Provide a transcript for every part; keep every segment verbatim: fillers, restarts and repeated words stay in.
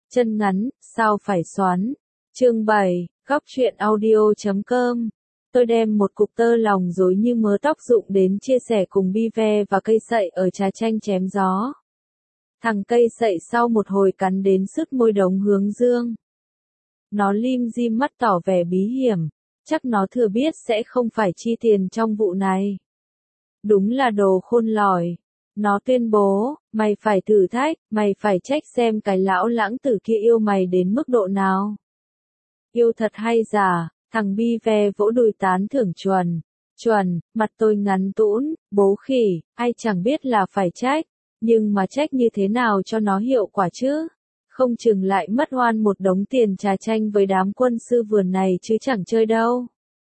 Chân ngắn, sao phải xoắn. Chương bảy, góc truyện audio chấm com. Tôi đem một cục tơ lòng rối như mớ tóc rụng đến chia sẻ cùng bi ve và cây sậy ở trà chanh chém gió. Thằng cây sậy sau một hồi cắn đến sứt môi đống hướng dương. Nó lim dim mắt tỏ vẻ bí hiểm, chắc nó thừa biết sẽ không phải chi tiền trong vụ này. Đúng là đồ khôn lỏi. Nó tuyên bố, mày phải thử thách, mày phải check xem cái lão lãng tử kia yêu mày đến mức độ nào. Yêu thật hay giả, thằng bi ve vỗ đùi tán thưởng chuẩn. Chuẩn, mặt tôi ngắn tũn, bố khỉ, ai chẳng biết là phải trách, nhưng mà trách như thế nào cho nó hiệu quả chứ? Không chừng lại mất oan một đống tiền trà chanh với đám quân sư vườn này chứ chẳng chơi đâu.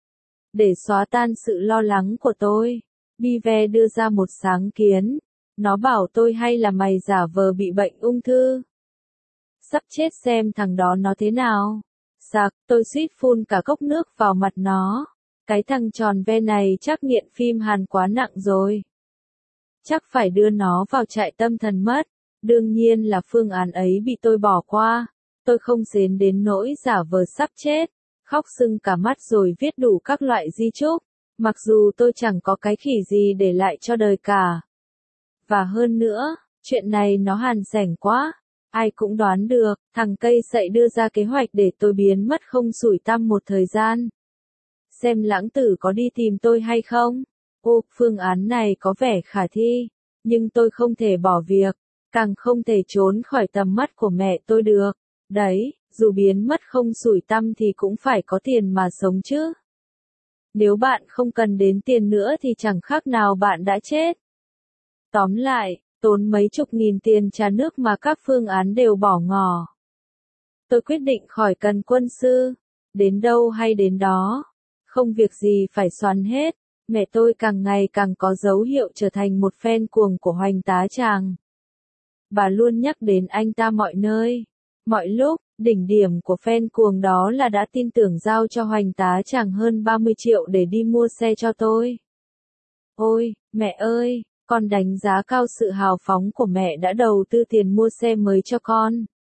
Để xóa tan sự lo lắng của tôi, bi ve đưa ra một sáng kiến. Nó bảo tôi hay là mày giả vờ bị bệnh ung thư. Sắp chết xem thằng đó nó thế nào. Sặc, tôi suýt phun cả cốc nước vào mặt nó. Cái thằng tròn ve này chắc nghiện phim Hàn quá nặng rồi. Chắc phải đưa nó vào trại tâm thần mất. Đương nhiên là phương án ấy bị tôi bỏ qua. Tôi không xến đến nỗi giả vờ sắp chết, khóc sưng cả mắt rồi viết đủ các loại di chúc. Mặc dù tôi chẳng có cái khỉ gì để lại cho đời cả. Và hơn nữa, chuyện này nó hàn sẻng quá. Ai cũng đoán được, thằng cây sậy đưa ra kế hoạch để tôi biến mất không sủi tăm một thời gian. Xem lãng tử có đi tìm tôi hay không? Ô, phương án này có vẻ khả thi, nhưng tôi không thể bỏ việc, càng không thể trốn khỏi tầm mắt của mẹ tôi được. Đấy, dù biến mất không sủi tăm thì cũng phải có tiền mà sống chứ. Nếu bạn không cần đến tiền nữa thì chẳng khác nào bạn đã chết. Tóm lại, tốn mấy chục nghìn tiền trà nước mà các phương án đều bỏ ngỏ. Tôi quyết định khỏi cần quân sư, đến đâu hay đến đó, không việc gì phải xoắn hết. Mẹ tôi càng ngày càng có dấu hiệu trở thành một fan cuồng của Hoành Tá Tràng. Bà luôn nhắc đến anh ta mọi nơi, mọi lúc. Đỉnh điểm của fan cuồng đó là đã tin tưởng giao cho Hoành Tá Tràng hơn ba mươi triệu để đi mua xe cho tôi. Ôi, mẹ ơi! Con đánh giá cao sự hào phóng của mẹ đã đầu tư tiền mua xe mới cho con.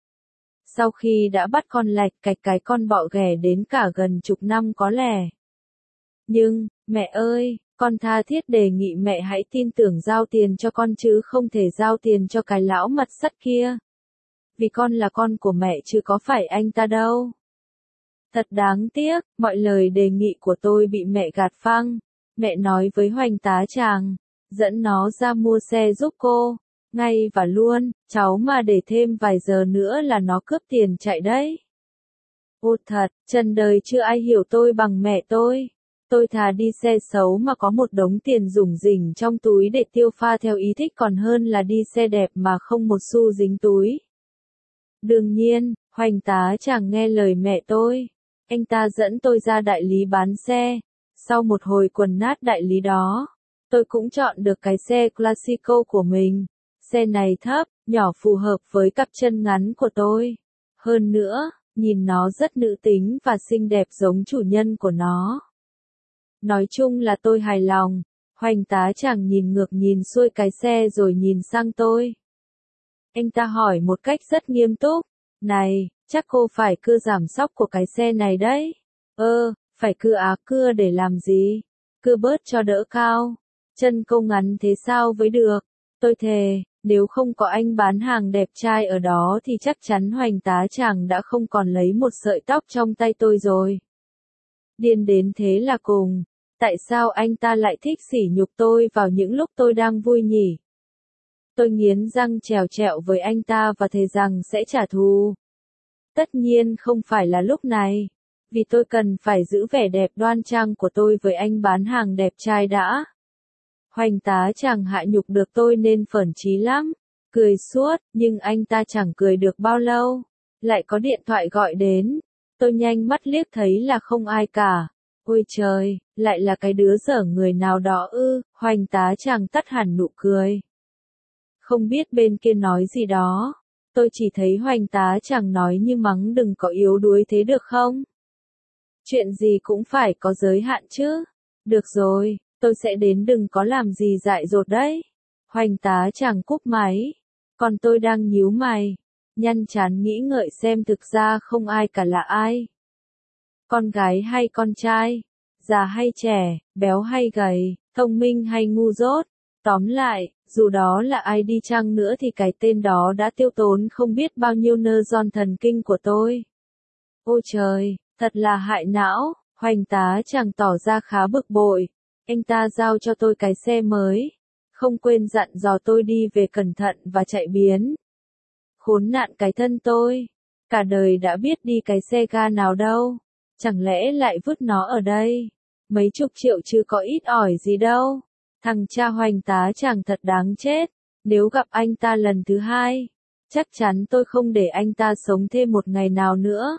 Sau khi đã bắt con lạch cạch cái con bọ ghẻ đến cả gần chục năm có lẽ. Nhưng, mẹ ơi, con tha thiết đề nghị mẹ hãy tin tưởng giao tiền cho con chứ không thể giao tiền cho cái lão mặt sắt kia. Vì con là con của mẹ chứ có phải anh ta đâu. Thật đáng tiếc, mọi lời đề nghị của tôi bị mẹ gạt phăng. Mẹ nói với Hoành Tá Tràng, dẫn nó ra mua xe giúp cô, ngay và luôn, cháu mà để thêm vài giờ nữa là nó cướp tiền chạy đấy. Ô thật, trần đời chưa ai hiểu tôi bằng mẹ tôi. Tôi thà đi xe xấu mà có một đống tiền rủng rỉnh trong túi để tiêu pha theo ý thích còn hơn là đi xe đẹp mà không một xu dính túi. Đương nhiên, Hoành Tá Tràng nghe lời mẹ tôi. Anh ta dẫn tôi ra đại lý bán xe. Sau một hồi quần nát đại lý đó, tôi cũng chọn được cái xe Classico của mình. Xe này thấp, nhỏ phù hợp với cặp chân ngắn của tôi. Hơn nữa, nhìn nó rất nữ tính và xinh đẹp giống chủ nhân của nó. Nói chung là tôi hài lòng. Hoành Tá Tràng nhìn ngược nhìn xuôi cái xe rồi nhìn sang tôi. Anh ta hỏi một cách rất nghiêm túc. Này, chắc cô phải cưa giảm xóc của cái xe này đấy. Ơ, phải cưa á cưa để làm gì? Cưa bớt cho đỡ cao. Chân cô ngắn thế sao với được? Tôi thề, nếu không có anh bán hàng đẹp trai ở đó thì chắc chắn Hoành Tá Tràng đã không còn lấy một sợi tóc trong tay tôi rồi. Điên đến thế là cùng. Tại sao anh ta lại thích sỉ nhục tôi vào những lúc tôi đang vui nhỉ? Tôi nghiến răng trèo trẹo với anh ta và thề rằng sẽ trả thù. Tất nhiên không phải là lúc này. Vì tôi cần phải giữ vẻ đẹp đoan trang của tôi với anh bán hàng đẹp trai đã. Hoành Tá Tràng hạ nhục được tôi nên phởn chí lắm. Cười suốt, nhưng anh ta chẳng cười được bao lâu. Lại có điện thoại gọi đến. Tôi nhanh mắt liếc thấy là không ai cả. Ôi trời, lại là cái đứa dở người nào đó ư. Hoành Tá Tràng tắt hẳn nụ cười. Không biết bên kia nói gì đó. Tôi chỉ thấy Hoành Tá Tràng nói như mắng đừng có yếu đuối thế được không? Chuyện gì cũng phải có giới hạn chứ. Được rồi, tôi sẽ đến đừng có làm gì dại dột đấy. Hoành Tá Tràng cúp máy. Còn tôi đang nhíu mày. nhăn chán nghĩ ngợi xem thực ra không ai cả là ai. Con gái hay con trai, già hay trẻ, béo hay gầy, thông minh hay ngu dốt. Tóm lại, dù đó là ai đi chăng nữa thì cái tên đó đã tiêu tốn không biết bao nhiêu neuron thần kinh của tôi. Ôi trời, thật là hại não. Hoành tá chàng tỏ ra khá bực bội. Anh ta giao cho tôi cái xe mới, không quên dặn dò tôi đi về cẩn thận và chạy biến. Khốn nạn cái thân tôi, cả đời đã biết đi cái xe ga nào đâu, chẳng lẽ lại vứt nó ở đây? Mấy chục triệu chứ có ít ỏi gì đâu. Thằng cha hoành tá chàng thật đáng chết. Nếu gặp anh ta lần thứ hai, chắc chắn tôi không để anh ta sống thêm một ngày nào nữa.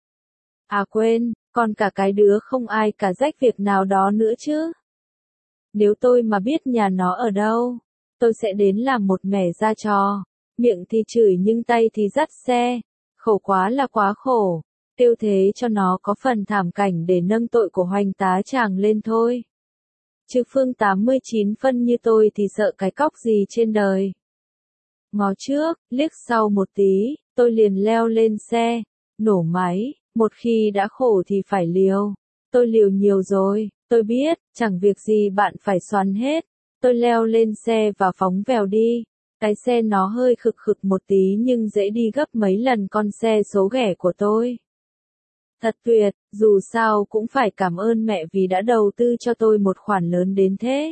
À quên, còn cả cái đứa không ai cả rách việc nào đó nữa chứ. Nếu tôi mà biết nhà nó ở đâu, tôi sẽ đến làm một mẻ ra trò. Miệng thì chửi nhưng tay thì dắt xe. Khổ quá là quá khổ. Tiêu thế cho nó có phần thảm cảnh để nâng tội của hoành tá chàng lên thôi. Chứ Phương tám mươi chín phân như tôi thì sợ cái cóc gì trên đời. Ngó trước, liếc sau một tí, tôi liền leo lên xe, nổ máy. Một khi đã khổ thì phải liều. Tôi liều nhiều rồi, tôi biết, chẳng việc gì bạn phải xoắn hết. Tôi leo lên xe và phóng vèo đi. Cái xe nó hơi khực khực một tí nhưng dễ đi gấp mấy lần con xe số ghẻ của tôi. Thật tuyệt, dù sao cũng phải cảm ơn mẹ vì đã đầu tư cho tôi một khoản lớn đến thế.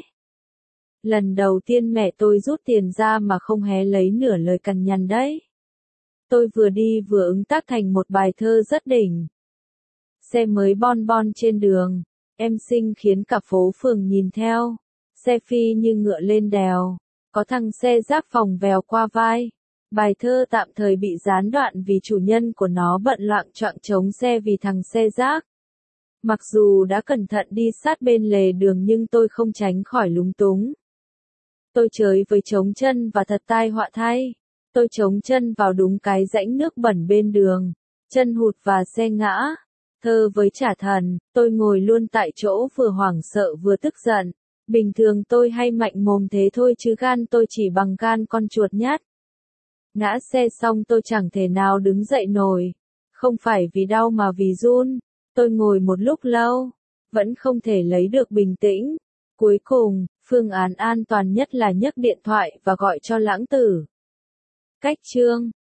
Lần đầu tiên mẹ tôi rút tiền ra mà không hé lấy nửa lời cằn nhằn đấy. Tôi vừa đi vừa ứng tác thành một bài thơ rất đỉnh. Xe mới bon bon trên đường, em xinh khiến cả phố phường nhìn theo. Xe phi như ngựa lên đèo, có thằng xe rác phòng vèo qua vai. Bài thơ tạm thời bị gián đoạn vì chủ nhân của nó bận loạng choạng chống xe vì thằng xe rác. Mặc dù đã cẩn thận đi sát bên lề đường nhưng tôi không tránh khỏi lúng túng. Tôi chới với chống chân và thật tai họa thay. Tôi chống chân vào đúng cái rãnh nước bẩn bên đường. Chân hụt và xe ngã. Thơ với trả thần, tôi ngồi luôn tại chỗ vừa hoảng sợ vừa tức giận. Bình thường tôi hay mạnh mồm thế thôi chứ gan tôi chỉ bằng gan con chuột nhát. Ngã xe xong tôi chẳng thể nào đứng dậy nổi. Không phải vì đau mà vì run. Tôi ngồi một lúc lâu, vẫn không thể lấy được bình tĩnh. Cuối cùng, phương án an toàn nhất là nhấc điện thoại và gọi cho lãng tử. Cách chương